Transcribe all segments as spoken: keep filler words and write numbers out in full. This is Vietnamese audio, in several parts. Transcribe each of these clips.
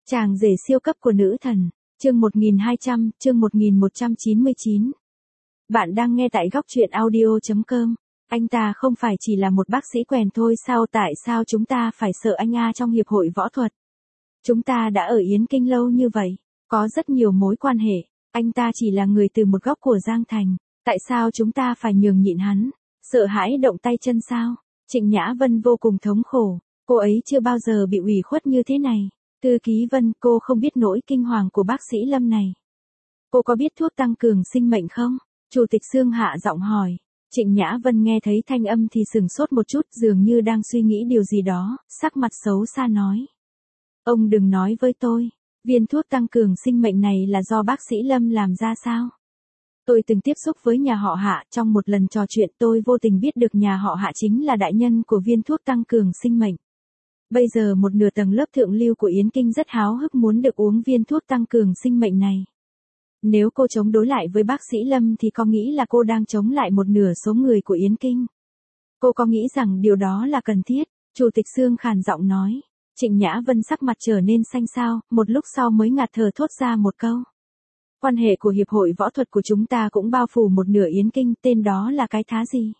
Chàng rể siêu cấp của nữ thần, chương một nghìn hai trăm, chương một nghìn một trăm chín mươi chín. Bạn đang nghe tại góc truyện audio chấm com. Anh ta không phải chỉ là một bác sĩ quèn thôi sao, tại sao chúng ta phải sợ anh a trong hiệp hội võ thuật? Chúng ta đã ở Yến Kinh lâu như vậy, có rất nhiều mối quan hệ, anh ta chỉ là người từ một góc của Giang Thành, tại sao chúng ta phải nhường nhịn hắn? Sợ hãi động tay chân sao? Trịnh Nhã Vân vô cùng thống khổ, cô ấy chưa bao giờ bị ủy khuất như thế này. Thư ký Vân, cô không biết nỗi kinh hoàng của bác sĩ Lâm này. Cô có biết thuốc tăng cường sinh mệnh không? Chủ tịch Sương hạ giọng hỏi. Trịnh Nhã Vân nghe thấy thanh âm thì sừng sốt một chút, dường như đang suy nghĩ điều gì đó, sắc mặt xấu xa nói. Ông đừng nói với tôi, viên thuốc tăng cường sinh mệnh này là do bác sĩ Lâm làm ra sao? Tôi từng tiếp xúc với nhà họ Hạ, trong một lần trò chuyện tôi vô tình biết được nhà họ Hạ chính là đại nhân của viên thuốc tăng cường sinh mệnh. Bây giờ một nửa tầng lớp thượng lưu của Yến Kinh rất háo hức muốn được uống viên thuốc tăng cường sinh mệnh này. Nếu cô chống đối lại với bác sĩ Lâm thì có nghĩ là cô đang chống lại một nửa số người của Yến Kinh? Cô có nghĩ rằng điều đó là cần thiết? Chủ tịch Sương khàn giọng nói. Trịnh Nhã Vân sắc mặt trở nên xanh xao, một lúc sau mới ngạt thở thốt ra một câu. Quan hệ của hiệp hội võ thuật của chúng ta cũng bao phủ một nửa Yến Kinh, tên đó là cái thá gì?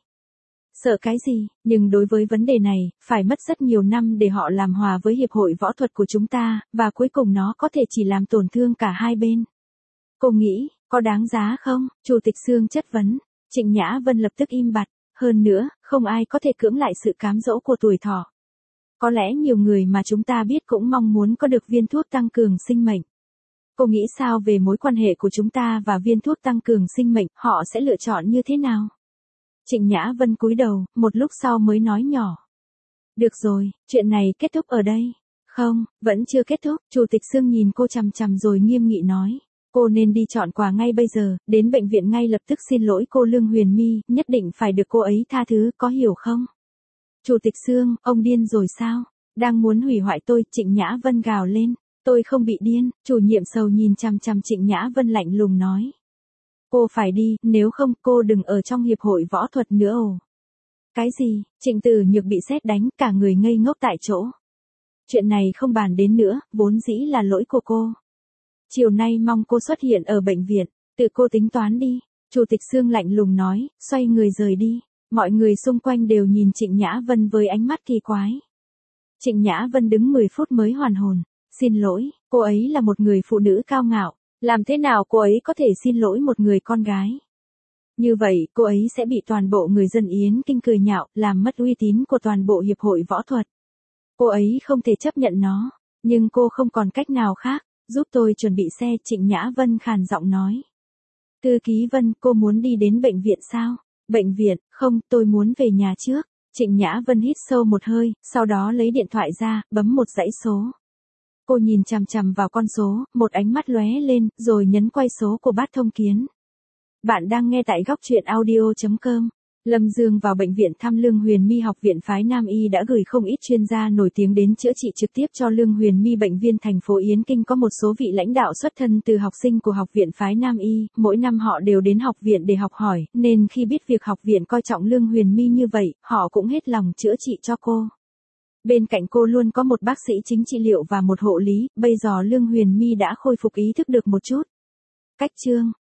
Sợ cái gì, nhưng đối với vấn đề này, phải mất rất nhiều năm để họ làm hòa với hiệp hội võ thuật của chúng ta, và cuối cùng nó có thể chỉ làm tổn thương cả hai bên. Cô nghĩ, có đáng giá không? Chủ tịch Sương chất vấn. Trịnh Nhã Vân lập tức im bặt. Hơn nữa, không ai có thể cưỡng lại sự cám dỗ của tuổi thọ. Có lẽ nhiều người mà chúng ta biết cũng mong muốn có được viên thuốc tăng cường sinh mệnh. Cô nghĩ sao về mối quan hệ của chúng ta và viên thuốc tăng cường sinh mệnh, họ sẽ lựa chọn như thế nào? Trịnh Nhã Vân cúi đầu, một lúc sau mới nói nhỏ. Được rồi, chuyện này kết thúc ở đây. Không, vẫn chưa kết thúc. Chủ tịch Sương nhìn cô chằm chằm rồi nghiêm nghị nói. Cô nên đi chọn quà ngay bây giờ, đến bệnh viện ngay lập tức xin lỗi cô Lương Huyền My, nhất định phải được cô ấy tha thứ, có hiểu không? Chủ tịch Sương, ông điên rồi sao? Đang muốn hủy hoại tôi, Trịnh Nhã Vân gào lên. Tôi không bị điên, chủ nhiệm sầu nhìn chằm chằm Trịnh Nhã Vân lạnh lùng nói. Cô phải đi, nếu không cô đừng ở trong hiệp hội võ thuật nữa ồ. Cái gì? Trịnh Tử Nhược bị sét đánh, cả người ngây ngốc tại chỗ. Chuyện này không bàn đến nữa, vốn dĩ là lỗi của cô. Chiều nay mong cô xuất hiện ở bệnh viện, tự cô tính toán đi. Chủ tịch Sương lạnh lùng nói, xoay người rời đi. Mọi người xung quanh đều nhìn Trịnh Nhã Vân với ánh mắt kỳ quái. Trịnh Nhã Vân đứng mười phút mới hoàn hồn. Xin lỗi, cô ấy là một người phụ nữ cao ngạo. Làm thế nào cô ấy có thể xin lỗi một người con gái? Như vậy, cô ấy sẽ bị toàn bộ người dân Yến Kinh cười nhạo, làm mất uy tín của toàn bộ hiệp hội võ thuật. Cô ấy không thể chấp nhận nó, nhưng cô không còn cách nào khác. Giúp tôi chuẩn bị xe, Trịnh Nhã Vân khàn giọng nói. Thư ký Vân, cô muốn đi đến bệnh viện sao? Bệnh viện, không, tôi muốn về nhà trước. Trịnh Nhã Vân hít sâu một hơi, sau đó lấy điện thoại ra, bấm một dãy số. Cô nhìn chằm chằm vào con số, một ánh mắt lóe lên, rồi nhấn quay số của Bát Thông Kiến. Bạn đang nghe tại góc truyện audio chấm com. Lâm Dương vào bệnh viện thăm Lương Huyền My. Học viện phái Nam Y đã gửi không ít chuyên gia nổi tiếng đến chữa trị trực tiếp cho Lương Huyền My. Bệnh viện thành phố Yến Kinh có một số vị lãnh đạo xuất thân từ học sinh của học viện phái Nam Y, mỗi năm họ đều đến học viện để học hỏi, nên khi biết việc học viện coi trọng Lương Huyền My như vậy, họ cũng hết lòng chữa trị cho cô. Bên cạnh cô luôn có một bác sĩ chính trị liệu và một hộ lý, bây giờ Lương Huyền My đã khôi phục ý thức được một chút. Cách chương,